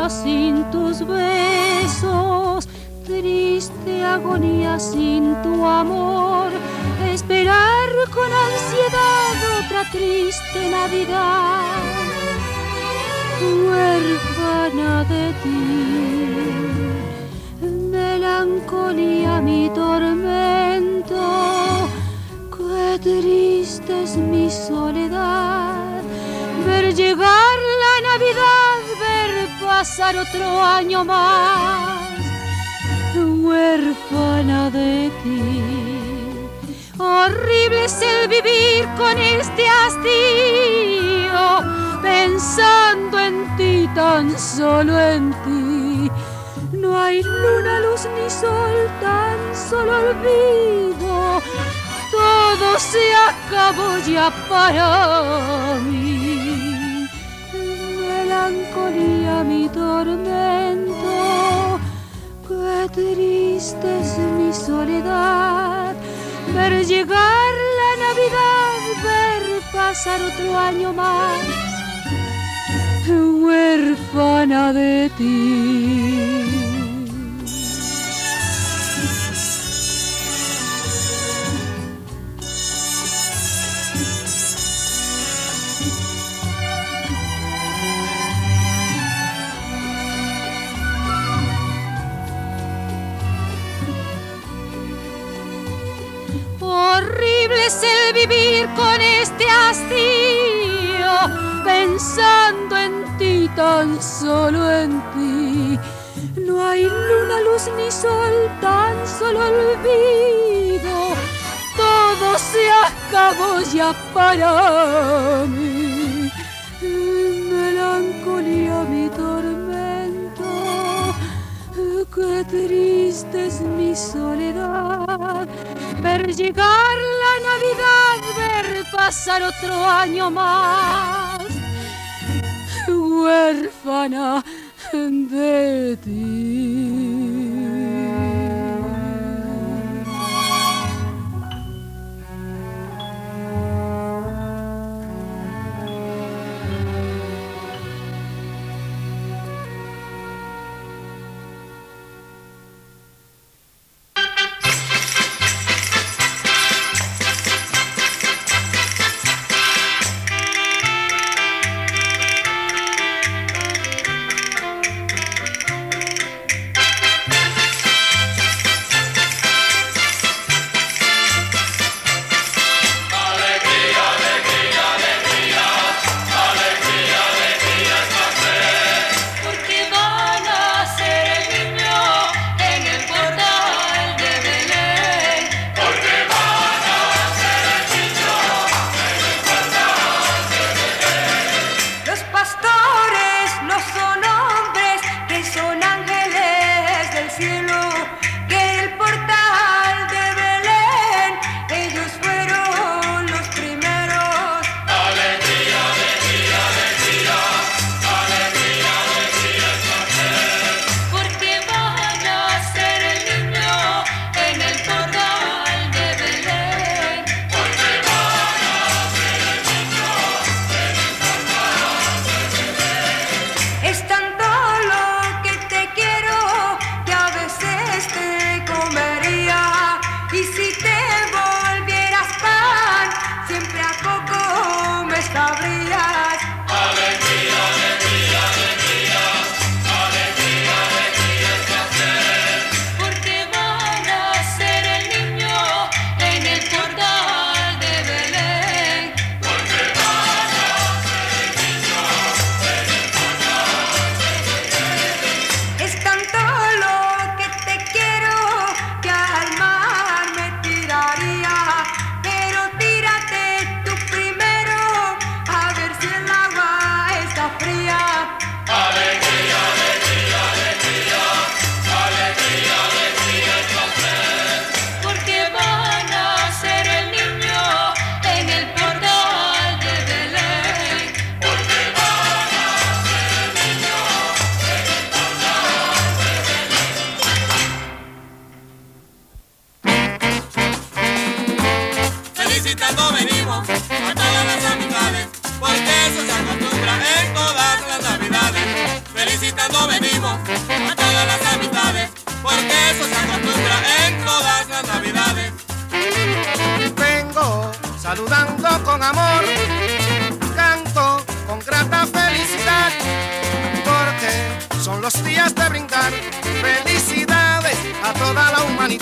vida sin tus besos, triste agonía sin tu amor, esperar con ansiedad otra triste Navidad, huérfana de ti, melancolía mi tormento, qué triste es mi soledad, ver llegar la Navidad, ver pasar otro año más, huérfana de ti. Horrible es el vivir con este hastío, pensando en ti, tan solo en ti. No hay luna, luz ni sol, tan solo olvido. Todo se acabó ya para mí. Melancolía mi tormento, qué triste es mi soledad, ver llegar la Navidad, ver pasar otro año más, huérfana de ti. Horrible es el vivir con este hastío, pensando en ti, tan solo en ti. No hay luna, luz ni sol, tan solo olvido. Todo se acabó ya para mí. Melancolía mi tormento, qué triste es mi soledad, ver llegar la Navidad, ver pasar otro año más, huérfana de ti.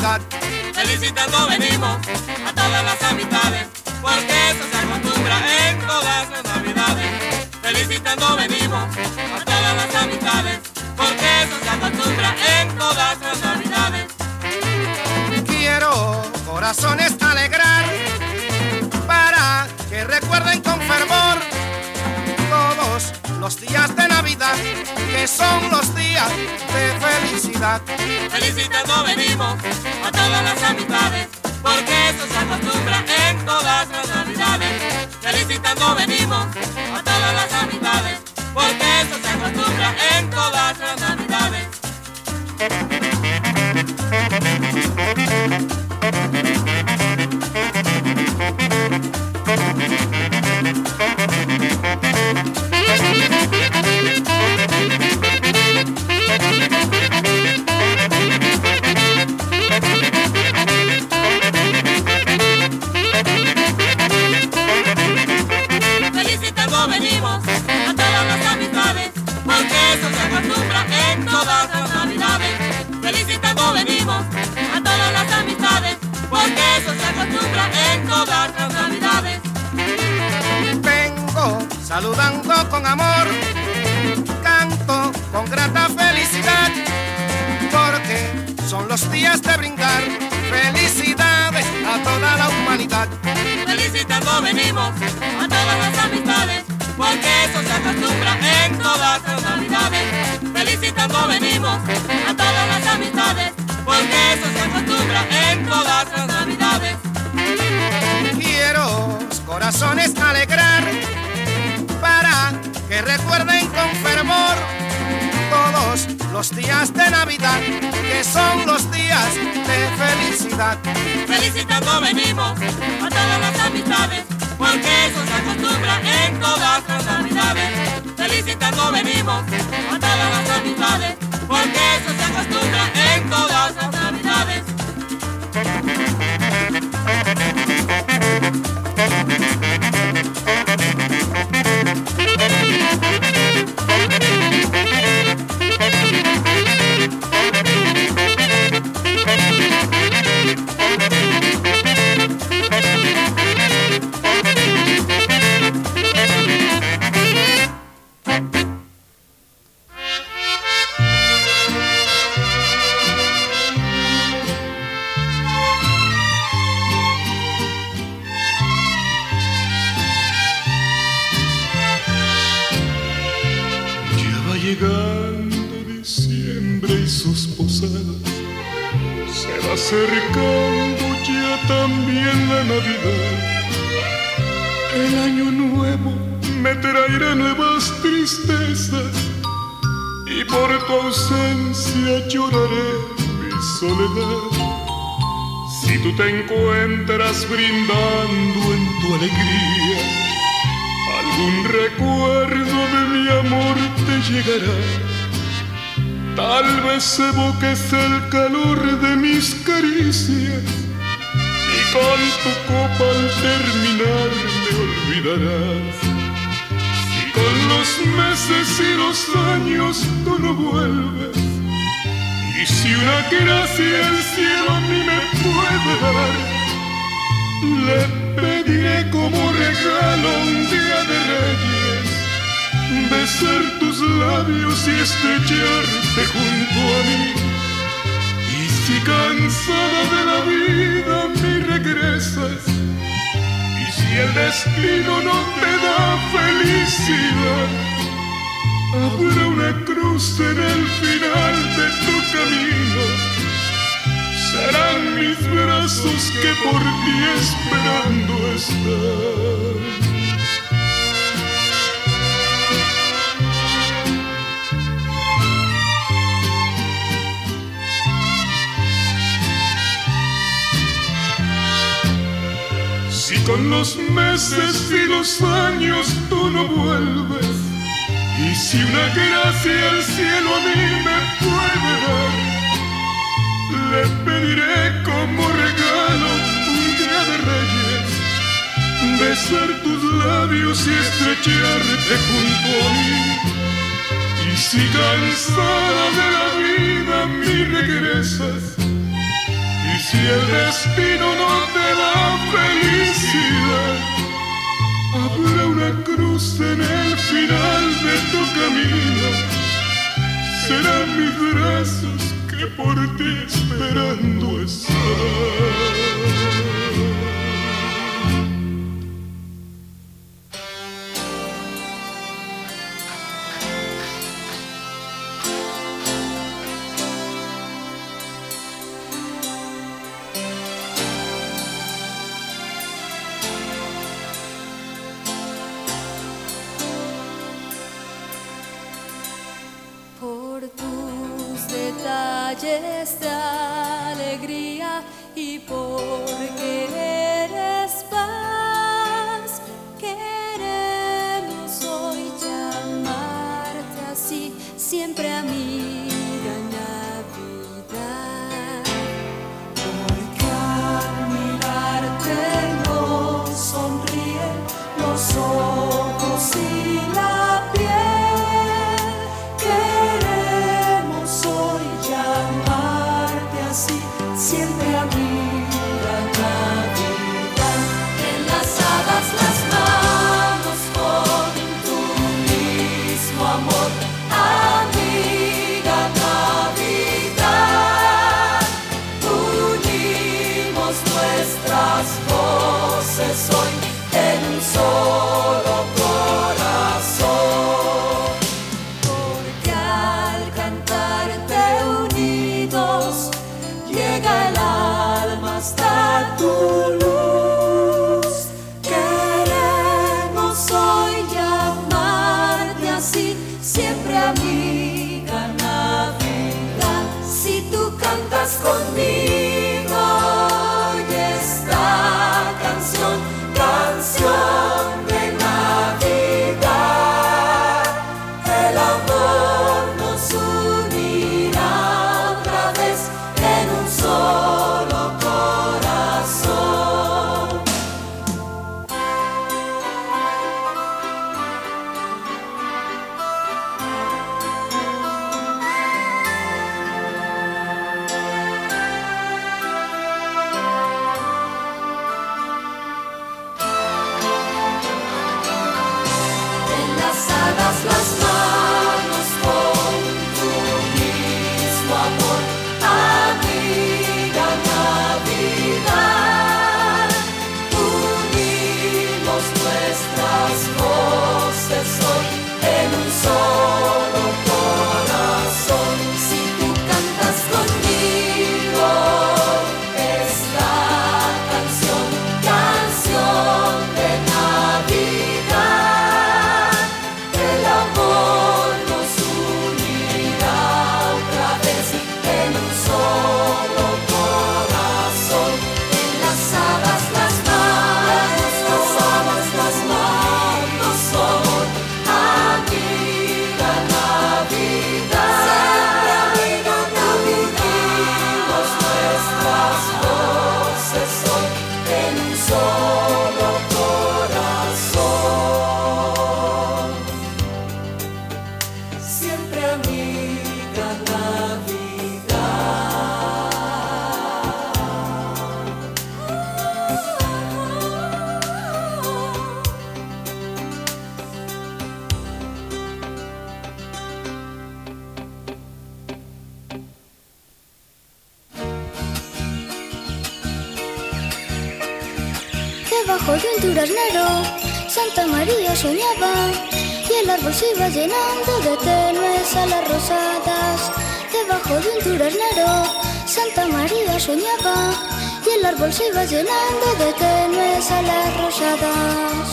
humanidad. Felicitando venimos a todas las amistades, porque eso se acostumbra en todas las navidades. Felicitando venimos a todas las amistades, porque eso se acostumbra en todas las navidades. Quiero corazones alegrar, para que recuerden con fervor todos los días de Navidad, que son los días de felicidad. Felicitando venimos a todas las amistades, porque eso se acostumbra en todas las navidades. Felicitando venimos a todas las amistades, porque eso se acostumbra en todas las navidades. Felicitando venimos a todas las amistades, porque eso se acostumbra en todas las navidades. Felicitando venimos a todas las amistades, porque eso se acostumbra en todas las navidades. Vengo saludando con amor, canto con grata felicidad, porque son los días de brindar felicidades a toda la humanidad. Felicitando venimos a todas las amistades, porque eso se acostumbra en todas las navidades. Felicitando venimos a todas las amistades, porque eso se acostumbra en todas las navidades. Quiero corazones alegrar, para que recuerden con fervor todos los días de Navidad, que son los días de felicidad. Felicitando venimos a todas las amistades, porque eso se acostumbra en todas las navidades. Felicitando venimos a todas las amistades, porque eso se acostumbra en todas las navidades. Llegando diciembre y sus posadas, se va acercando ya también la Navidad. El año nuevo me traerá nuevas tristezas, y por tu ausencia lloraré mi soledad. Si tú te encuentras brindando en tu alegría, algún recuerdo de mi amor te llegará. Tal vez evoques el calor de mis caricias, y con tu copa al terminar me olvidarás. Si con los meses y los años tú no vuelves, y si una gracia el cielo a mí me puede dar, le pediré como regalo un día de Reyes, besar tus labios y estrecharte junto a mí. Y si cansada de la vida me regresas, y si el destino no te da felicidad, habrá una cruz en el final de tu camino. Serán mis brazos que por ti esperando están. Si con los meses y los años tú no vuelves, y si una gracia el cielo a mí me puede dar, le pediré como regalo un día de Reyes, besar tus labios y estrecharte junto a mí. Y si cansada de la vida me regresas, y si el destino no te da felicidad, habrá una cruz en el final de tu camino. Serán mis brazos que por ti esperando están. Detalles de alegría y porque eres paz, queremos hoy llamarte así, siempre amiga Navidad. Porque al mirarte nos sonríen los ojos y la piel, queremos hoy llamarte así, siempre amiga Navidad. Enlazadas las manos con tu mismo amor, amiga Navidad. Unimos nuestras voces hoy en un solo corazón, porque al cantarte unidos llega el alma hasta tu luz. Queremos hoy llamarte así, siempre amiga Navidad. Si tú cantas conmigo hoy esta canción, canción de Navidad, el amor nos unirá otra vez en un solo corazón. Enlazadas las manos con tu mismo amor, amiga Navidad. Unimos nuestras voces hoy en un solo corazón. Si tú cantas conmigo esta canción, canción de Navidad, el amor nos unirá otra vez en un solo corazón. Enlazadas las manos son amiga Navidad. Siempre amiga Navidad. Unimos nuestras voces hoy en un solo corazón, siempre amiga Debajo de un duraznero, Santa María soñaba, y el árbol se iba llenando de tenues alas rosadas. Debajo de un duraznero, Santa María soñaba, y el árbol se iba llenando de tenues alas rosadas.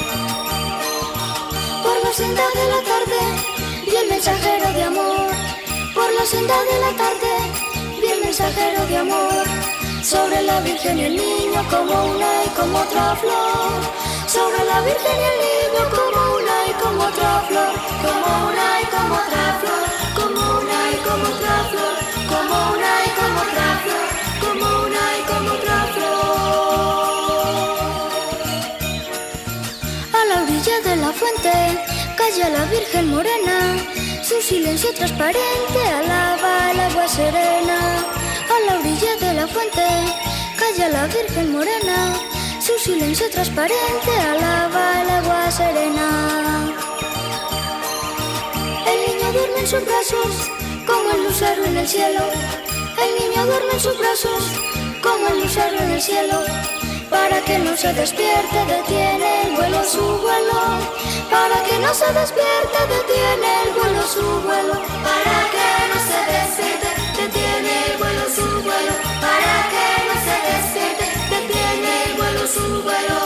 Por la senda de la tarde vi el mensajero de amor, por la senda de la tarde vi el mensajero de amor. Sobre la Virgen y el niño como una y como otra flor. Sobre la Virgen y el niño como una y como otra flor. Como una y como otra flor. Como una y como otra flor. Como una y como otra flor. Como una y como otra flor. A la orilla de la fuente calla la Virgen morena. Su silencio transparente alaba el agua serena. A la orilla de la fuente calla la Virgen morena, su silencio transparente alaba el agua serena. El niño duerme en sus brazos como el lucero en el cielo. El niño duerme en sus brazos como el lucero en el cielo. Para que no se despierte detiene el vuelo su vuelo. Para que no se despierte detiene el vuelo su vuelo. Para que no se despierte detiene el vuelo su vuelo. Para que no se despierte detiene el vuelo su vuelo.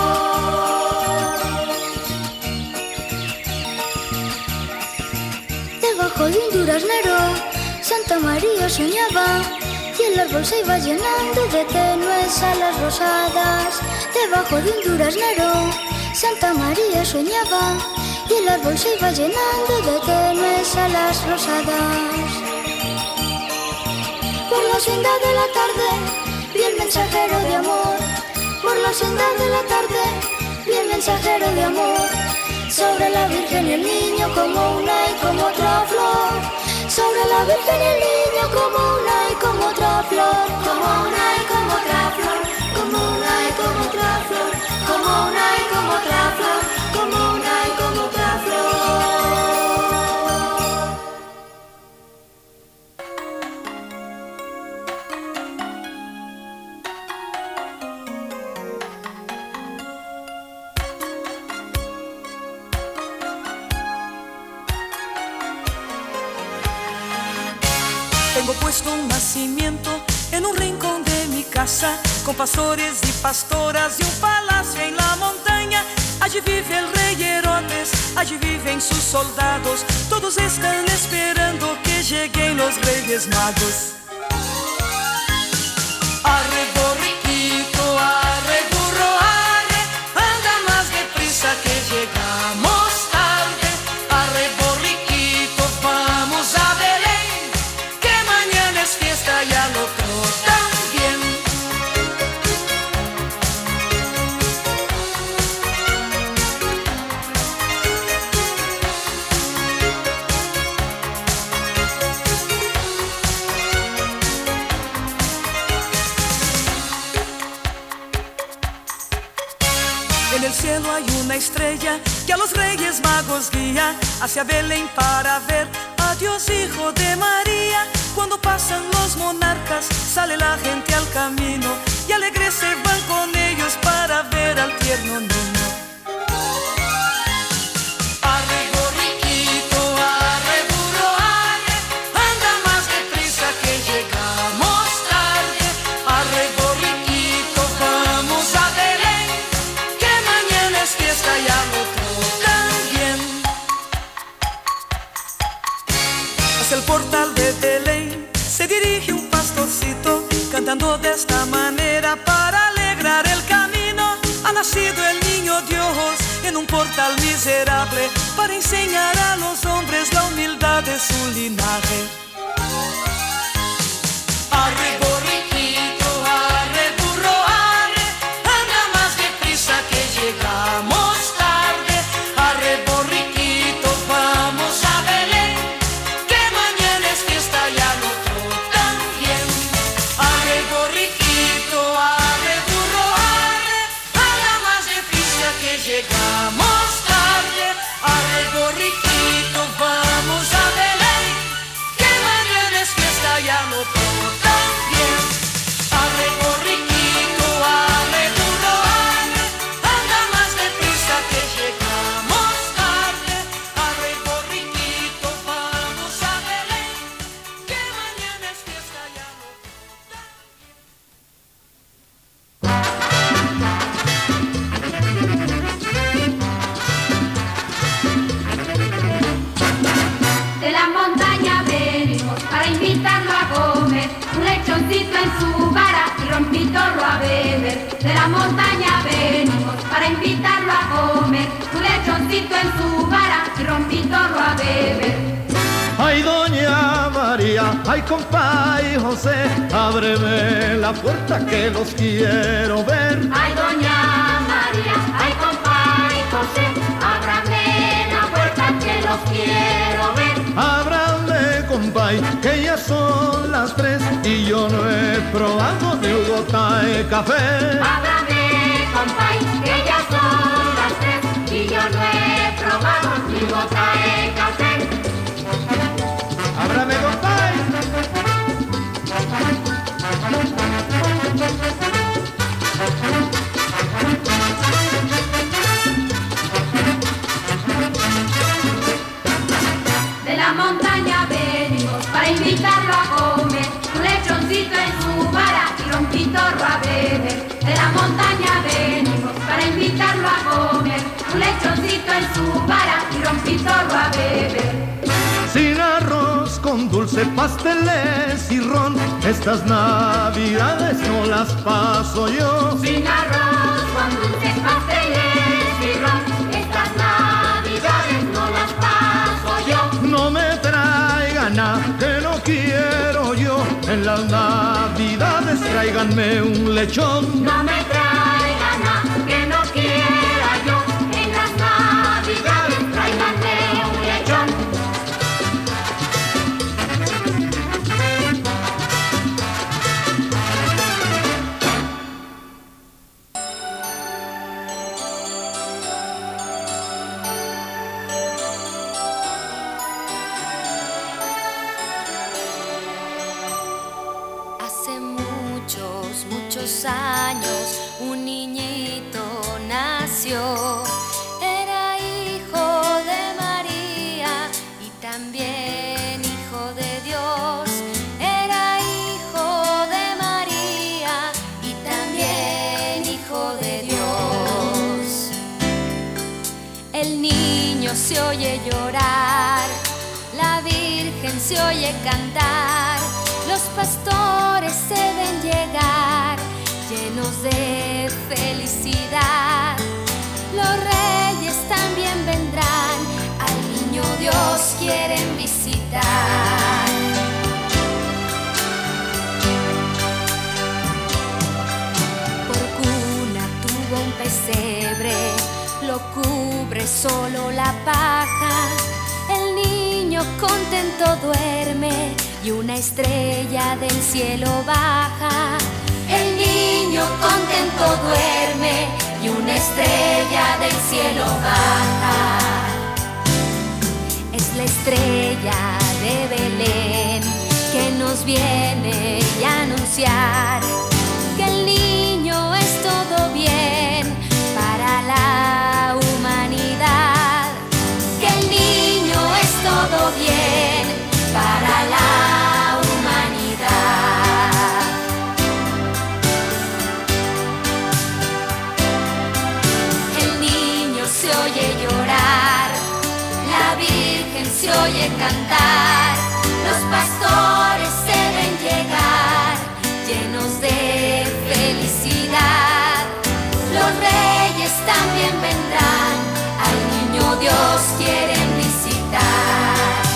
Debajo de un duraznero Santa María soñaba y el árbol se iba llenando de tenues alas rosadas. Debajo de un duraznero Santa María soñaba y el árbol se iba llenando de tenues alas rosadas. Por la senda de la tarde vi el mensajero de amor. Por la senda de la tarde vi el mensajero de amor. Sobre la Virgen y el niño como una y como otra flor. Sobre la Virgen y el niño como una y como otra flor. Como una y como otra flor. Como una y como otra flor. Como una y como otra flor. Como una y como otra flor. Tengo puesto un nacimiento en un rincón de mi casa, con pastores y pastoras y un palacio en la montaña. Allí vive el rey Herodes, allí viven sus soldados. Todos están esperando que lleguen los Reyes Magos. Arre, borriquito, arre, burro, arre, anda más deprisa que llegamos tarde. Arre, borriquito, vamos a Belén, que mañana es fiesta y al otro también. En el cielo hay una estrella que a los Reyes Magos guía hacia Belén para ver a Dios Hijo de María. Cuando pasan los monarcas sale la gente al camino y alegres se van con ellos para ver al tierno niño. Arre, borriquito, arre, burro, arre, anda más deprisa que llegamos tarde. Arre, borriquito, vamos a Belén, que mañana es fiesta y al otro también. Hacia el portal de Belén se dirige un pastorcito, cantando de esta manera para alegrar el camino. Ha nacido el niño Dios en un portal miserable, para enseñar a los hombres la humildad de su linaje. Arre, borriquito, arre, burro, arre, anda más deprisa que llegamos tarde. Arre, borriquito, vamos a Belén, que mañana es fiesta y al otro también. Arre, borriquito, arre, burro, arre, anda más deprisa que llegamos tarde. Arre, borriquito, vamos a Belén, que mañana es fiesta y al otro también. Arre, borriquito, arre, burro, arre, anda más deprisa que llegamos tarde. Arre, borriquito, vamos a Belén, que mañana es fiesta y al otro De la montaña venimos para invitarlo a comer, un lechoncito en su vara y rompitorro a beber. De la montaña venimos para invitarlo a comer, un lechoncito en su vara y rompitorro a beber. Ay, doña María, ay, compa y José, ábreme la puerta que los quiero ver. Ay, doña María, ay, compa y José, ábrame la puerta que los quiero ver. Ábrame con compay, que ya son las 3 y yo no he probado ni un gota de café. Ábrame, compay, que ya son las 3 y yo no he probado ni gota de café. Ábrame, compay. De la montaña venimos para invitarlo a comer un lechoncito en su vara y rompitorro a beber. De la montaña venimos para invitarlo a comer un lechoncito en su vara y rompitorro a beber. Sin arroz, con dulce, pasteles y ron, estas navidades no las paso yo. Sin arroz, con dulces, pasteles y ron, estas navidades no las paso yo. No me traigan nada que no quiero yo, en las navidades tráiganme un lechón. No me traigan nada que no quiera yo, en las navidades tráiganme un lechón. Muchos años un niñito nació, era hijo de María y también hijo de Dios. Era hijo de María y también hijo de Dios. El niño se oye llorar, la Virgen se oye cantar, los pastores se ven llegar, llenos de felicidad. Los reyes también vendrán, al niño Dios quieren visitar. Por cuna tuvo un pesebre, lo cubre solo la paja. El niño contento duerme y una estrella del cielo baja. El niño contento duerme y una estrella del cielo baja. Es la estrella de Belén que nos viene a anunciar que el niño es todo bien para la humanidad. Que el niño es todo bien para la humanidad. El niño se oye llorar, la Virgen se oye cantar, los pastores se ven llegar, llenos de felicidad. Los reyes también vendrán, al niño Dios quieren visitar.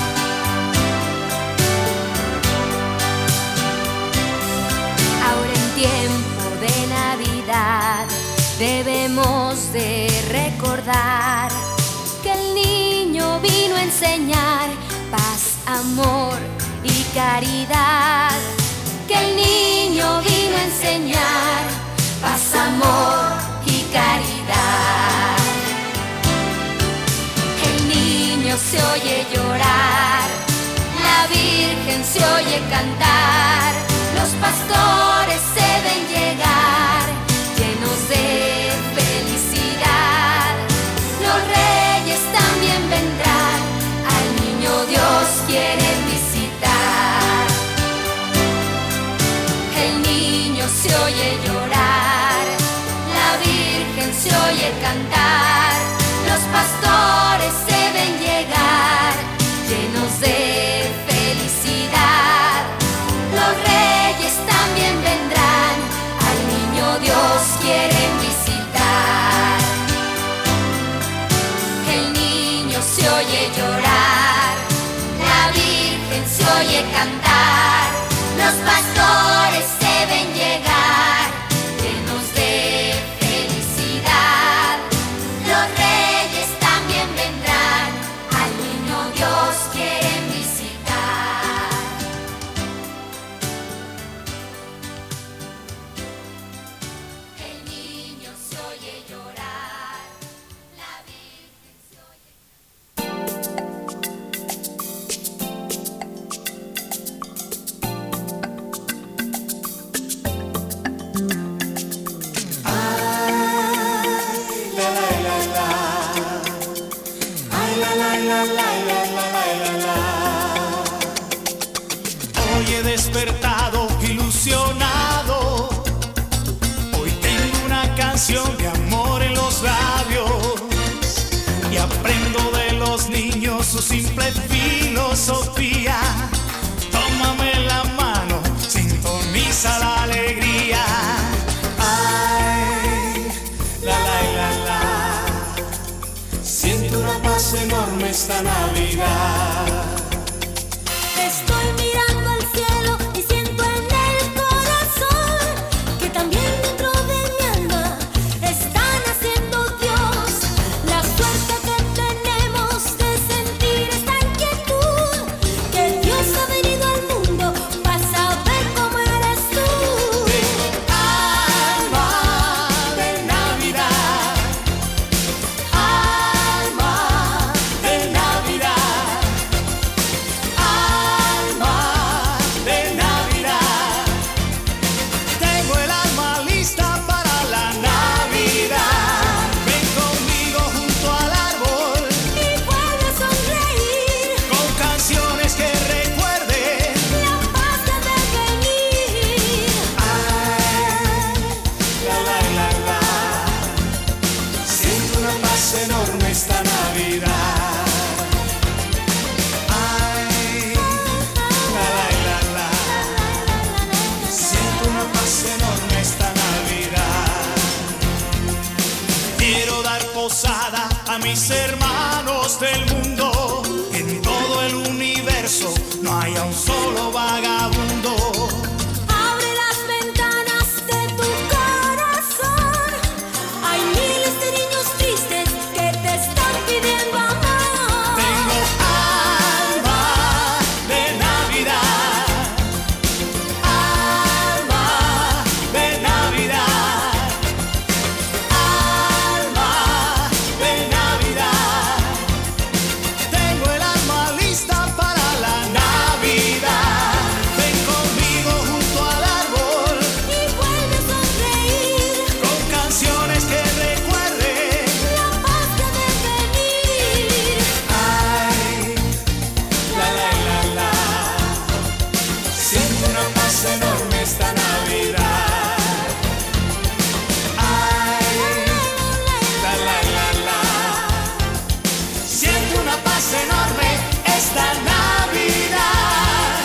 Tiempo de Navidad debemos de recordar que el niño vino a enseñar paz, amor y caridad. Que el niño vino a enseñar paz, amor y caridad. El niño se oye llorar, la Virgen se oye cantar, los pastores se ven llegar, llenos de felicidad. Los reyes también vendrán, al niño Dios quieren visitar. El niño se oye llorar, la Virgen se oye cantar, los pastores se ven llegar, llenos de felicidad. Los reyes también vendrán, al niño Dios quieren visitar. El niño se oye llorar, la Virgen se oye cantar, los pastores se ven llegar, llenos de felicidad. Los reyes también vendrán, al niño Dios quieren visitar. Hoy he despertado ilusionado, hoy tengo una canción de amor en los labios y aprendo de los niños su simple filosofía. Tómame la mano, sintoniza la alegría. Ay, la la la la, siento una paz enorme esta Navidad. Estoy mirando al cielo y siento en el corazón que también dentro de mi alma está naciendo Dios. La suerte que tenemos de sentir esta inquietud, que Dios ha venido al mundo para saber cómo eres tú. Alma de Navidad, alma de Navidad, alma de Navidad. Tengo el alma lista para la Navidad. Ven conmigo junto al árbol Y vuelve a sonreír, con canciones que recuerden. la paz debe venir. Ay, la la la la, siento una paz enorme esta Navidad. Ay, la la la la, siento una paz enorme esta Navidad. Quiero dar posada a mis hermanos del mundo. En todo el universo no haya un solo vagabundo. Abre las ventanas de tu corazón. Hay miles de niños tristes que te están pidiendo amor. Tengo alma de Navidad, alma de Navidad, alma de Navidad. Tengo el alma lista para la Navidad. Ven conmigo junto al árbol Y vuelve a sonreír, con canciones que recuerden. la paz debe venir. Ay, la la la la, siento una paz enorme esta Navidad. Ay, la la la la, siento una paz enorme esta Navidad.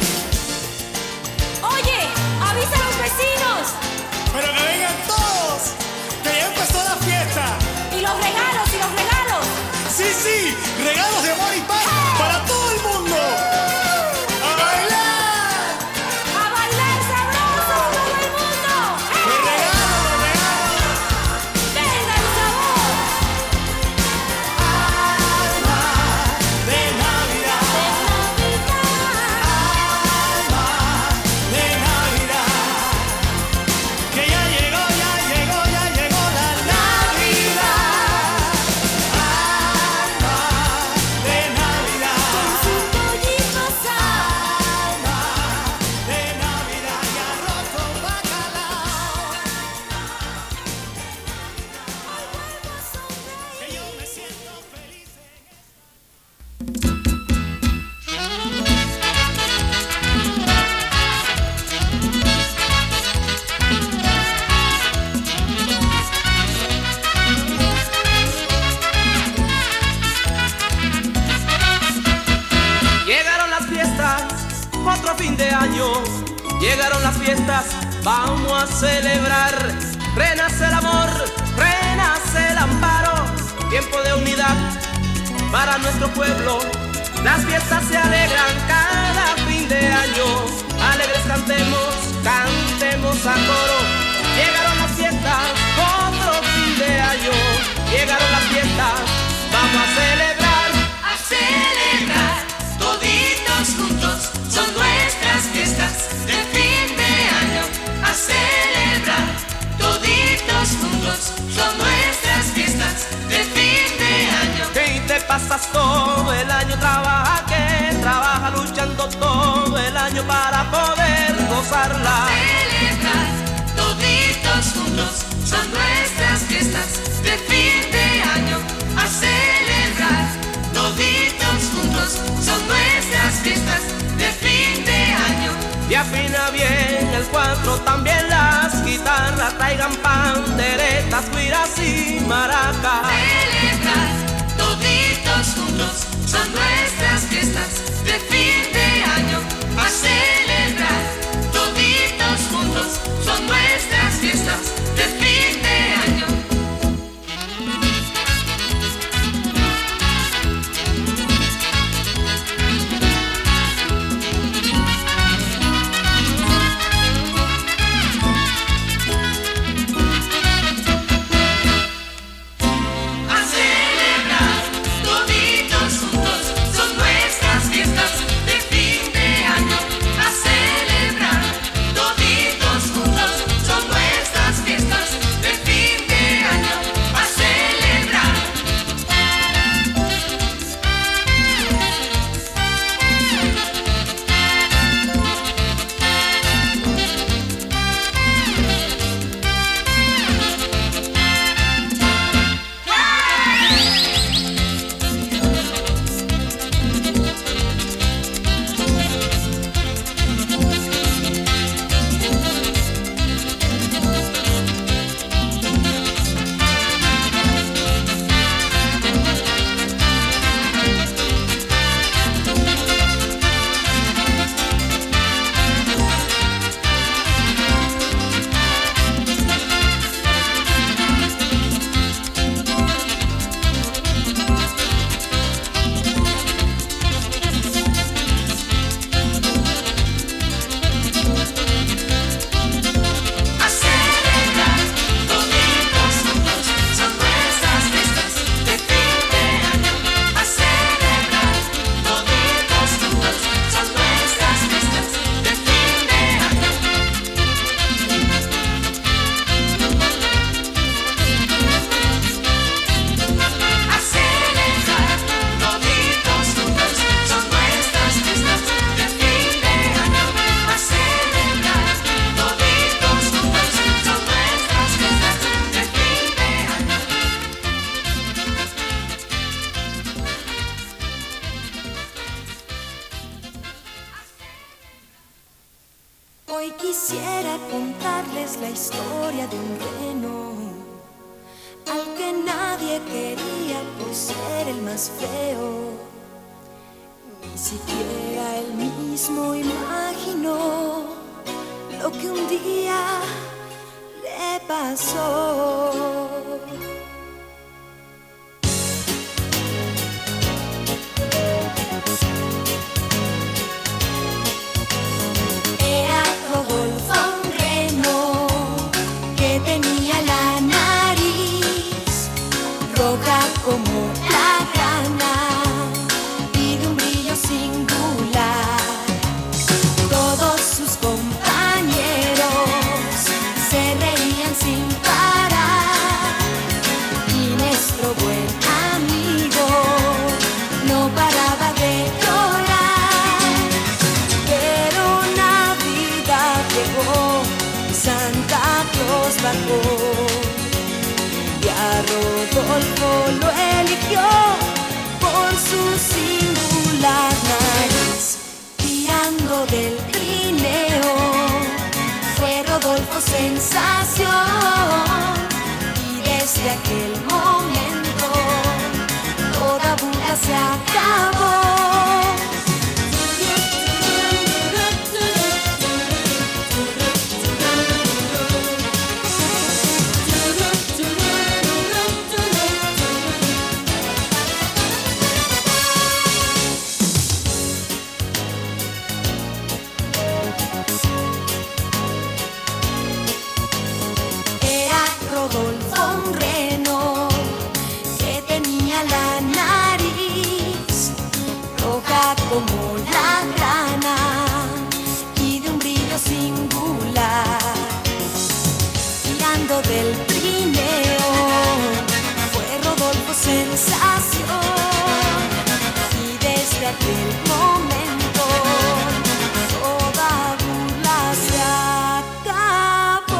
Oye, avisa a los vecinos. Pero que vengan todos, que ya empezó la fiesta. Y los regalos, y los regalos. Sí, sí, regalos de amor y paz para todo el mundo. ¡A bailar! A bailar sabroso todo el mundo. ¡Los regalos, los regalos! ¡Venga el sabor! Alma de Navidad, alma de Navidad, que ya llegó, ya llegó, ya llegó la Navidad. Alma de Navidad, Sin pollitos alma de Navidad y arroz con bacalao. Que yo me siento feliz en Llegaron las fiestas, otro fin de año. Llegaron las fiestas, vamos a celebrar. Renace el amor, renace el amparo. Tiempo de unidad para nuestro pueblo. Las fiestas se alegran cada fin de año. Alegres cantemos, cantemos a coro. Llegaron las fiestas, otro fin de año. Llegaron las fiestas, vamos a celebrar. A celebrar, toditos juntos, son nuestras fiestas de fin de año. A celebrar, toditos juntos, son nuestras fiestas de fin de año. Que te pasas todo el año, trabaja que trabaja luchando todo el año para poder gozarla. Celebrar, toditos juntos, son nuestras fiestas de fin de año. A celebrar, toditos y afina bien el 4, también las guitarras, traigan panderetas, cuiras y maracas. Celebrar toditos juntos son nuestras fiestas de fin de año. A celebrar toditos juntos son nuestras fiestas de fin de año. Hoy quisiera contarles la historia de un reno al que nadie quería por ser el más feo. Ni siquiera él mismo imaginó lo que un día le pasó. Como la grana y de un brillo singular. Todos sus compañeros se reían sin parar y nuestro buen amigo no paraba de llorar. Pero Navidad llegó, Santa Claus bajó y a Rodolfo lo eligió por su singular nariz. Tirando del trineo fue Rodolfo sensación, y desde aquel momento toda burla se acabó. Rodolfo, un reno que tenía la nariz roja como la grana y de un brillo singular. Tirando del trineo fue Rodolfo sensación, y desde aquel momento toda burla se acabó.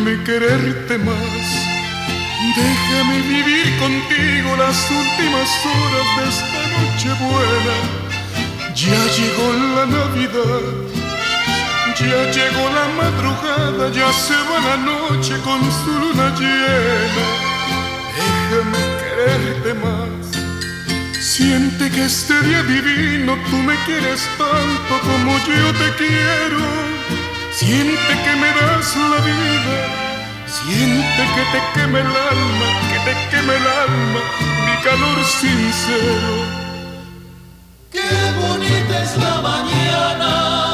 Déjame quererte más, déjame vivir contigo las últimas horas de esta noche buena. Ya llegó la Navidad, ya llegó la madrugada, ya se va la noche con su luna llena. Déjame quererte más, siente que este día divino tú me quieres tanto como yo te quiero. Siente que me das la vida, siente que te queme el alma, que te queme el alma, mi calor sincero. Qué bonita es la mañana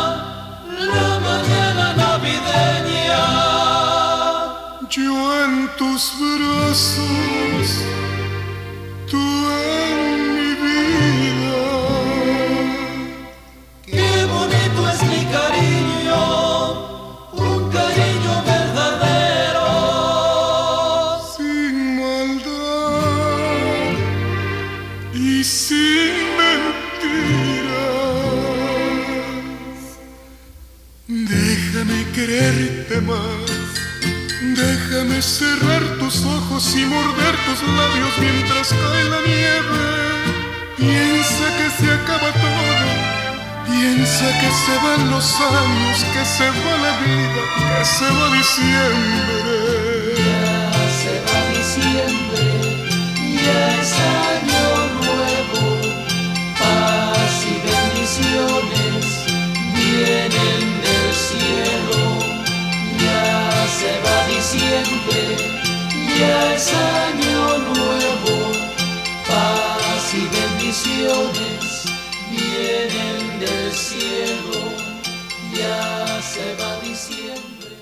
navideña. Yo en tus brazos, tú en mi vida. Qué bonito es mi cariño, un cariño verdadero, sin maldad y sin mentiras. Déjame quererte más, déjame cerrar tus ojos y morder tus labios mientras cae la nieve. Piensa que se acaba todo, piensa que se van los años, que se va la vida, que se va diciembre. ya se va diciembre, ya es año nuevo, paz y bendiciones vienen del cielo. Ya se va diciembre, ya es año nuevo, paz y bendiciones vienen del cielo. Ya se va diciembre.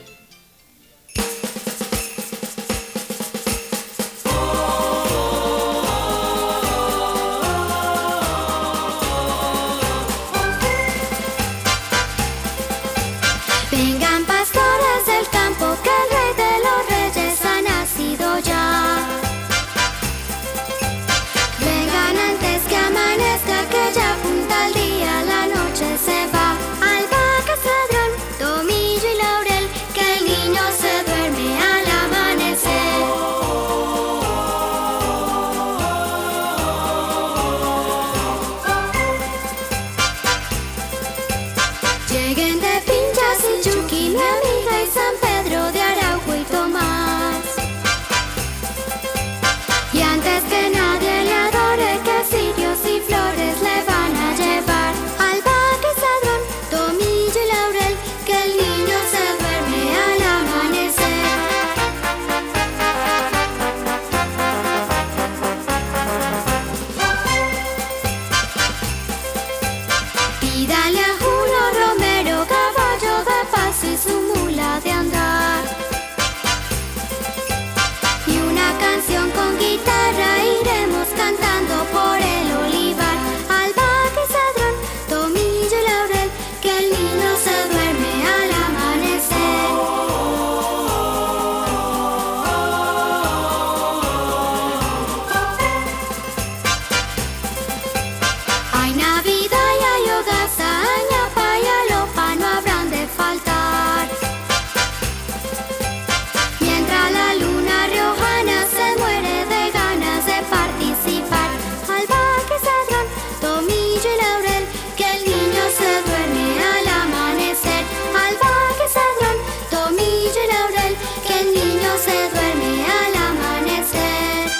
Vengan pastores del campo, que el rey de los reyes ha nacido ya. Vengan antes que amanezca, que ya apunta el día, la noche se va. Albahaca, cedrón, tomillo y laurel, que el niño se duerme al amanecer. Lleguen de Pinchas y Chucky, mi amiga, y San Pedro de Araujo y Tomás. Y antes que nadie le adore, que cirios y flores le van a llevar. Albahaca y cedrón, tomillo y laurel, que el niño se duerme al amanecer. Pídale a Julio Romero caballo de paso y su mula de andar. Y una canción con guitarra iremos cantando por el olivar. Albahaca y cedrón, tomillo y laurel, que el niño se duerme al amanecer. Hay Navidad y hay hogaza, añapa y alopa no habrán de faltar. Mientras la luna riojana se muere de ganas de participar. Albahaca y cedrón, tomillo y laurel, que el niño se duerme al amanecer. Albahaca y cedrón, tomillo y laurel, que el niño se duerme al amanecer.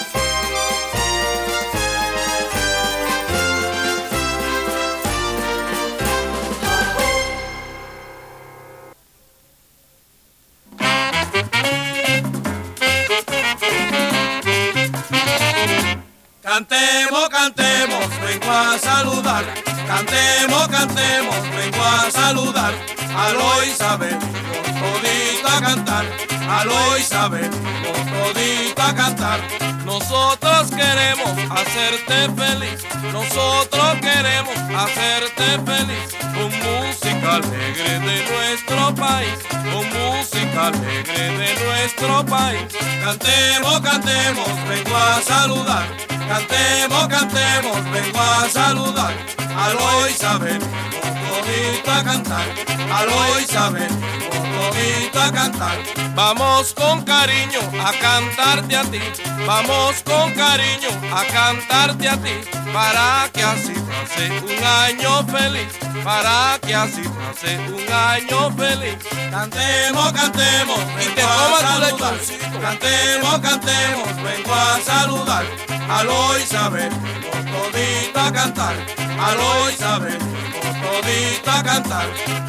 Cantemos, cantemos, vengo a saludar. Cantemos, cantemos, vengo a saludar. Aló Isabel, todito a cantar. Aló Isabel, todito a cantar. Nosotros queremos hacerte feliz. Nosotros queremos hacerte feliz. Con música alegre de nuestro país. Con música alegre de nuestro país. Cantemos, cantemos, vengo a saludar. Cantemos, cantemos, vengo a saludar. aló Isabel, todito a cantar, aló Isabel, todito a cantar. Vamos con cariño a cantarte a ti, vamos con cariño a cantarte a ti, para que así pase un año feliz, para que así pase un año feliz. Cantemos, cantemos, vengo a saludar, cantemos, cantemos, vengo a saludar, aló Isabel, todito a cantar, aló Isabel, todito a cantar.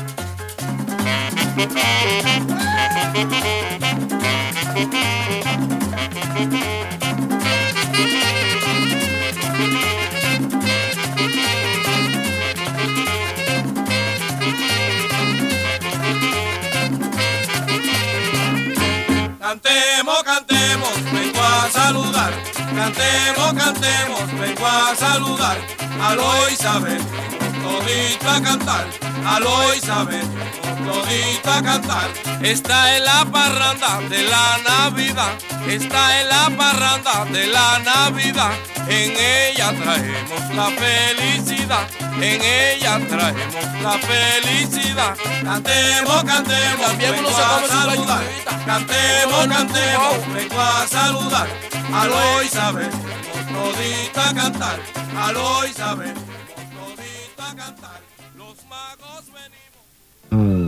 Cantemos, cantemos, vengo a saludar, cantemos, cantemos, vengo a saludar, aló Isabel, todito a cantar, aló Isabel, todito a cantar. Está en la parranda de la Navidad, está en la parranda de la Navidad, en ella traemos la felicidad, en ella traemos la felicidad. Cantemos, cantemos, también vengo a saludar, cantemos, cantemos, vengo a saludar, aló Isabel, todito a cantar, aló Isabel, todito a cantar, los magos venimos.